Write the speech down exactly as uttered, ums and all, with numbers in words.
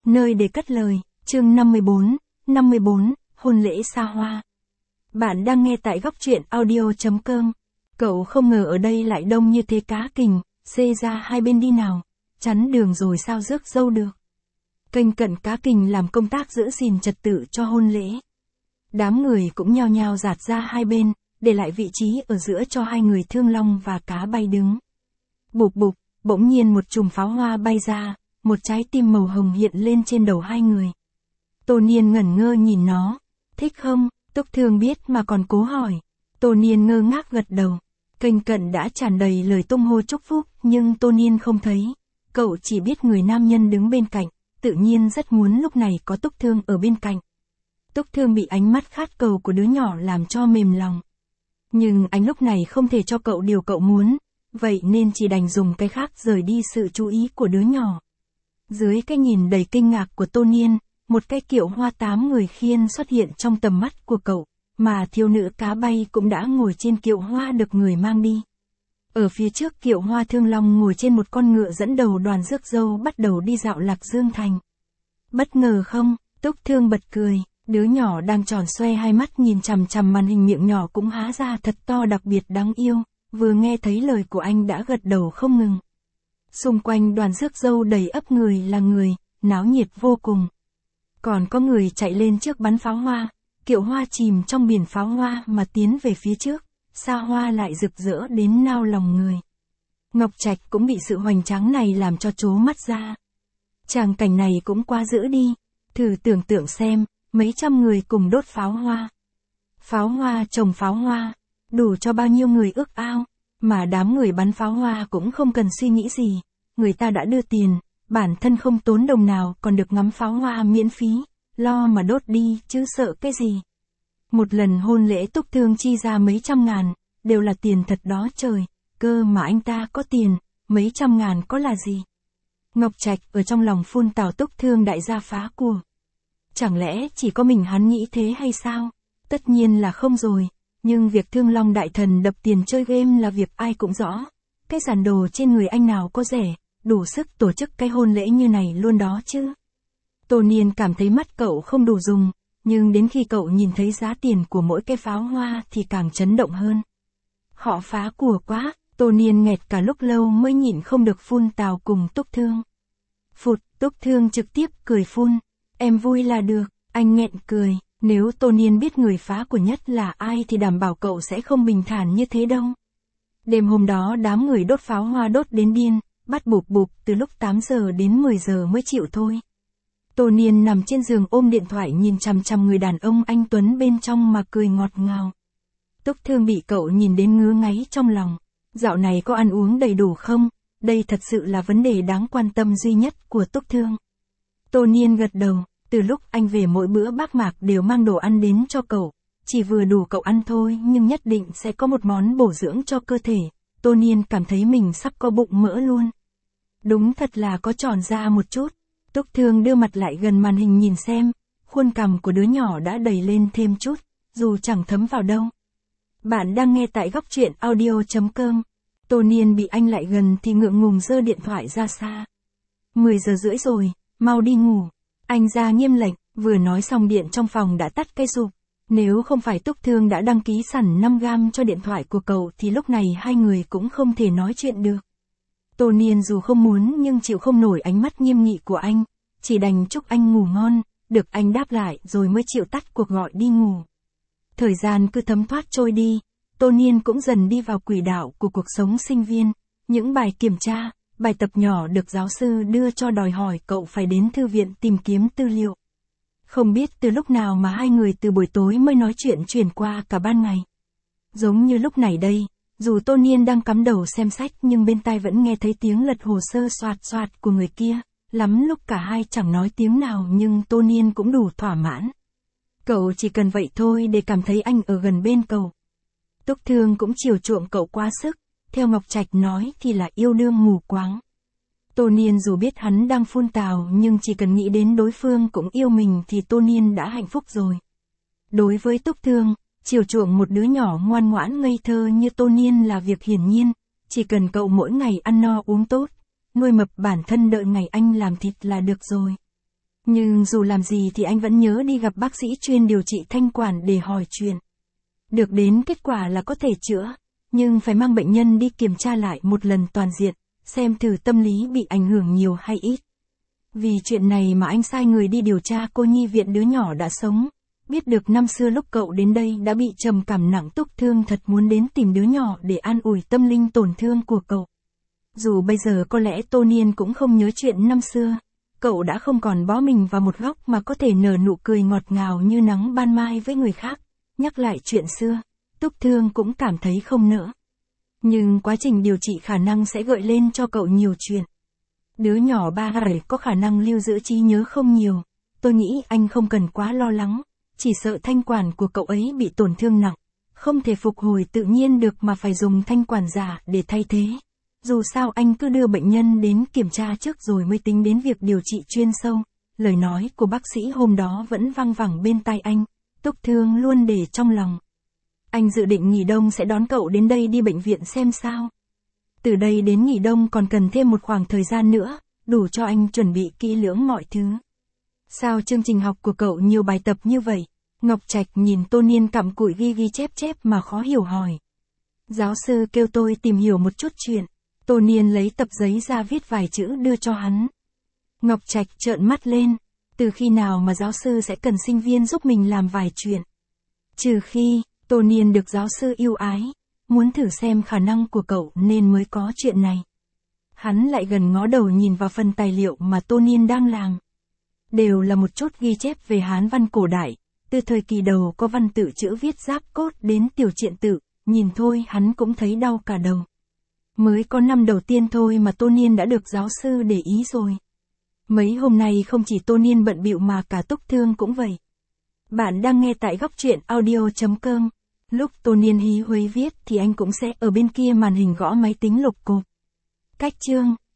Nơi để cất lời, chương năm mươi bốn, năm mươi bốn, hôn lễ xa hoa. Bạn đang nghe tại góc truyện audio chấm com. Cậu không ngờ ở đây lại đông như thế cá kình, xê ra hai bên đi nào, chắn đường rồi sao rước dâu được. Kênh Cận Cá Kình làm công tác giữ gìn trật tự cho hôn lễ. Đám người cũng nhao nhao dạt ra hai bên, để lại vị trí ở giữa cho hai người Thương Long và Cá Bay đứng. Bụp bụp, bỗng nhiên một chùm pháo hoa bay ra, một trái tim màu hồng hiện lên trên đầu hai người. Tô Niên ngẩn ngơ nhìn nó, thích không? Túc Thương biết mà còn cố hỏi. Tô Niên ngơ ngác gật đầu. Kênh Cận đã tràn đầy lời tung hô chúc phúc, nhưng Tô Niên không thấy. Cậu chỉ biết người nam nhân đứng bên cạnh, tự nhiên rất muốn lúc này có Túc Thương ở bên cạnh. Túc Thương bị ánh mắt khát cầu của đứa nhỏ làm cho mềm lòng. Nhưng anh lúc này không thể cho cậu điều cậu muốn, vậy nên chỉ đành dùng cái khác rời đi sự chú ý của đứa nhỏ. Dưới cái nhìn đầy kinh ngạc của Tô Niên, một cái kiệu hoa tám người khiên xuất hiện trong tầm mắt của cậu, mà thiếu nữ Cá Bay cũng đã ngồi trên kiệu hoa được người mang đi. Ở phía trước kiệu hoa Thương Long ngồi trên một con ngựa dẫn đầu đoàn rước dâu bắt đầu đi dạo Lạc Dương Thành. Bất ngờ không? Túc Thương bật cười, đứa nhỏ đang tròn xoe hai mắt nhìn chằm chằm màn hình, miệng nhỏ cũng há ra thật to đặc biệt đáng yêu, vừa nghe thấy lời của anh đã gật đầu không ngừng. Xung quanh đoàn rước dâu đầy ắp người là người, náo nhiệt vô cùng. Còn có người chạy lên trước bắn pháo hoa, kiệu hoa chìm trong biển pháo hoa mà tiến về phía trước, xa hoa lại rực rỡ đến nao lòng người. Ngọc Trạch cũng bị sự hoành tráng này làm cho trố mắt ra. Tràng cảnh này cũng quá dữ đi, thử tưởng tượng xem, mấy trăm người cùng đốt pháo hoa. Pháo hoa trồng pháo hoa, đủ cho bao nhiêu người ước ao, mà đám người bắn pháo hoa cũng không cần suy nghĩ gì, người ta đã đưa tiền, bản thân không tốn đồng nào còn được ngắm pháo hoa miễn phí, lo mà đốt đi chứ sợ cái gì. Một lần hôn lễ Túc Thương chi ra mấy trăm ngàn, đều là tiền thật đó trời, cơ mà anh ta có tiền, mấy trăm ngàn có là gì. Ngọc Trạch ở trong lòng phun tào Túc Thương đại gia phá của. Chẳng lẽ chỉ có mình hắn nghĩ thế hay sao? Tất nhiên là không rồi, nhưng việc Thương Long đại thần đập tiền chơi game là việc ai cũng rõ. Cái giản đồ trên người anh nào có rẻ, đủ sức tổ chức cái hôn lễ như này luôn đó chứ. Tô Niên cảm thấy mắt cậu không đủ dùng, nhưng đến khi cậu nhìn thấy giá tiền của mỗi cái pháo hoa thì càng chấn động hơn. Họ phá của quá, Tô Niên nghẹt cả lúc lâu mới nhịn không được phun tào cùng Túc Thương. Phụt, Túc Thương trực tiếp cười phun, em vui là được, anh nghẹn cười, nếu Tô Niên biết người phá của nhất là ai thì đảm bảo cậu sẽ không bình thản như thế đâu. Đêm hôm đó đám người đốt pháo hoa đốt đến điên, bắt bụp bụp từ lúc tám giờ đến mười giờ mới chịu thôi. Tô Niên nằm trên giường ôm điện thoại nhìn chằm chằm người đàn ông anh Tuấn bên trong mà cười ngọt ngào. Túc Thương bị cậu nhìn đến ngứa ngáy trong lòng. Dạo này có ăn uống đầy đủ không? Đây thật sự là vấn đề đáng quan tâm duy nhất của Túc Thương. Tô Niên gật đầu, từ lúc anh về mỗi bữa bác Mạc đều mang đồ ăn đến cho cậu. Chỉ vừa đủ cậu ăn thôi nhưng nhất định sẽ có một món bổ dưỡng cho cơ thể. Tô Niên cảm thấy mình sắp có bụng mỡ luôn. Đúng thật là có tròn da một chút. Túc Thương đưa mặt lại gần màn hình nhìn xem, khuôn cằm của đứa nhỏ đã đầy lên thêm chút, dù chẳng thấm vào đâu. Bạn đang nghe tại góc truyện audio chấm com. Tô Niên bị anh lại gần thì ngượng ngùng giơ điện thoại ra xa. mười giờ rưỡi rồi, mau đi ngủ. Anh ra nghiêm lệnh, vừa nói xong điện trong phòng đã tắt cái rụp. Nếu không phải Túc Thương đã đăng ký sẵn năm gam cho điện thoại của cậu thì lúc này hai người cũng không thể nói chuyện được. Tô Niên dù không muốn nhưng chịu không nổi ánh mắt nghiêm nghị của anh, chỉ đành chúc anh ngủ ngon, được anh đáp lại rồi mới chịu tắt cuộc gọi đi ngủ. Thời gian cứ thấm thoát trôi đi, Tô Niên cũng dần đi vào quỹ đạo của cuộc sống sinh viên, những bài kiểm tra, bài tập nhỏ được giáo sư đưa cho đòi hỏi cậu phải đến thư viện tìm kiếm tư liệu. Không biết từ lúc nào mà hai người từ buổi tối mới nói chuyện chuyển qua cả ban ngày. Giống như lúc này đây. Dù Tô Niên đang cắm đầu xem sách nhưng bên tai vẫn nghe thấy tiếng lật hồ sơ soạt soạt của người kia, lắm lúc cả hai chẳng nói tiếng nào nhưng Tô Niên cũng đủ thỏa mãn. Cậu chỉ cần vậy thôi để cảm thấy anh ở gần bên cậu. Túc Thương cũng chiều chuộng cậu quá sức, theo Ngọc Trạch nói thì là yêu đương mù quáng. Tô Niên dù biết hắn đang phun tào nhưng chỉ cần nghĩ đến đối phương cũng yêu mình thì Tô Niên đã hạnh phúc rồi. Đối với Túc Thương, chiều chuộng một đứa nhỏ ngoan ngoãn ngây thơ như Tô Niên là việc hiển nhiên, chỉ cần cậu mỗi ngày ăn no uống tốt, nuôi mập bản thân đợi ngày anh làm thịt là được rồi. Nhưng dù làm gì thì anh vẫn nhớ đi gặp bác sĩ chuyên điều trị thanh quản để hỏi chuyện. Được đến kết quả là có thể chữa, nhưng phải mang bệnh nhân đi kiểm tra lại một lần toàn diện, xem thử tâm lý bị ảnh hưởng nhiều hay ít. Vì chuyện này mà anh sai người đi điều tra cô nhi viện đứa nhỏ đã sống. Biết được năm xưa lúc cậu đến đây đã bị trầm cảm nặng, Túc Thương thật muốn đến tìm đứa nhỏ để an ủi tâm linh tổn thương của cậu. Dù bây giờ có lẽ Tô Niên cũng không nhớ chuyện năm xưa, cậu đã không còn bó mình vào một góc mà có thể nở nụ cười ngọt ngào như nắng ban mai với người khác. Nhắc lại chuyện xưa, Túc Thương cũng cảm thấy không nỡ. Nhưng quá trình điều trị khả năng sẽ gợi lên cho cậu nhiều chuyện. Đứa nhỏ ba tuổi có khả năng lưu giữ trí nhớ không nhiều, tôi nghĩ anh không cần quá lo lắng, chỉ sợ thanh quản của cậu ấy bị tổn thương nặng, không thể phục hồi tự nhiên được mà phải dùng thanh quản giả để thay thế. Dù sao anh cứ đưa bệnh nhân đến kiểm tra trước rồi mới tính đến việc điều trị chuyên sâu. Lời nói của bác sĩ hôm đó vẫn văng vẳng bên tai anh, Túc Thương luôn để trong lòng. Anh dự định nghỉ đông sẽ đón cậu đến đây đi bệnh viện xem sao. Từ đây đến nghỉ đông còn cần thêm một khoảng thời gian nữa, đủ cho anh chuẩn bị kỹ lưỡng mọi thứ. Sao chương trình học của cậu nhiều bài tập như vậy? Ngọc Trạch nhìn Tô Niên cặm cụi ghi ghi chép chép mà khó hiểu hỏi. Giáo sư kêu tôi tìm hiểu một chút chuyện. Tô Niên lấy tập giấy ra viết vài chữ đưa cho hắn. Ngọc Trạch trợn mắt lên. Từ khi nào mà giáo sư sẽ cần sinh viên giúp mình làm vài chuyện? Trừ khi, Tô Niên được giáo sư yêu ái, muốn thử xem khả năng của cậu nên mới có chuyện này. Hắn lại gần ngó đầu nhìn vào phần tài liệu mà Tô Niên đang làm. Đều là một chút ghi chép về Hán văn cổ đại, từ thời kỳ đầu có văn tự chữ viết giáp cốt đến tiểu triện tự, nhìn thôi hắn cũng thấy đau cả đầu. Mới có năm đầu tiên thôi mà Tô Niên đã được giáo sư để ý rồi. Mấy hôm nay không chỉ Tô Niên bận bịu mà cả Túc Thương cũng vậy. Bạn đang nghe tại góc truyện audio chấm com. Lúc Tô Niên hí huế viết thì anh cũng sẽ ở bên kia màn hình gõ máy tính lục cộp. Cách chương,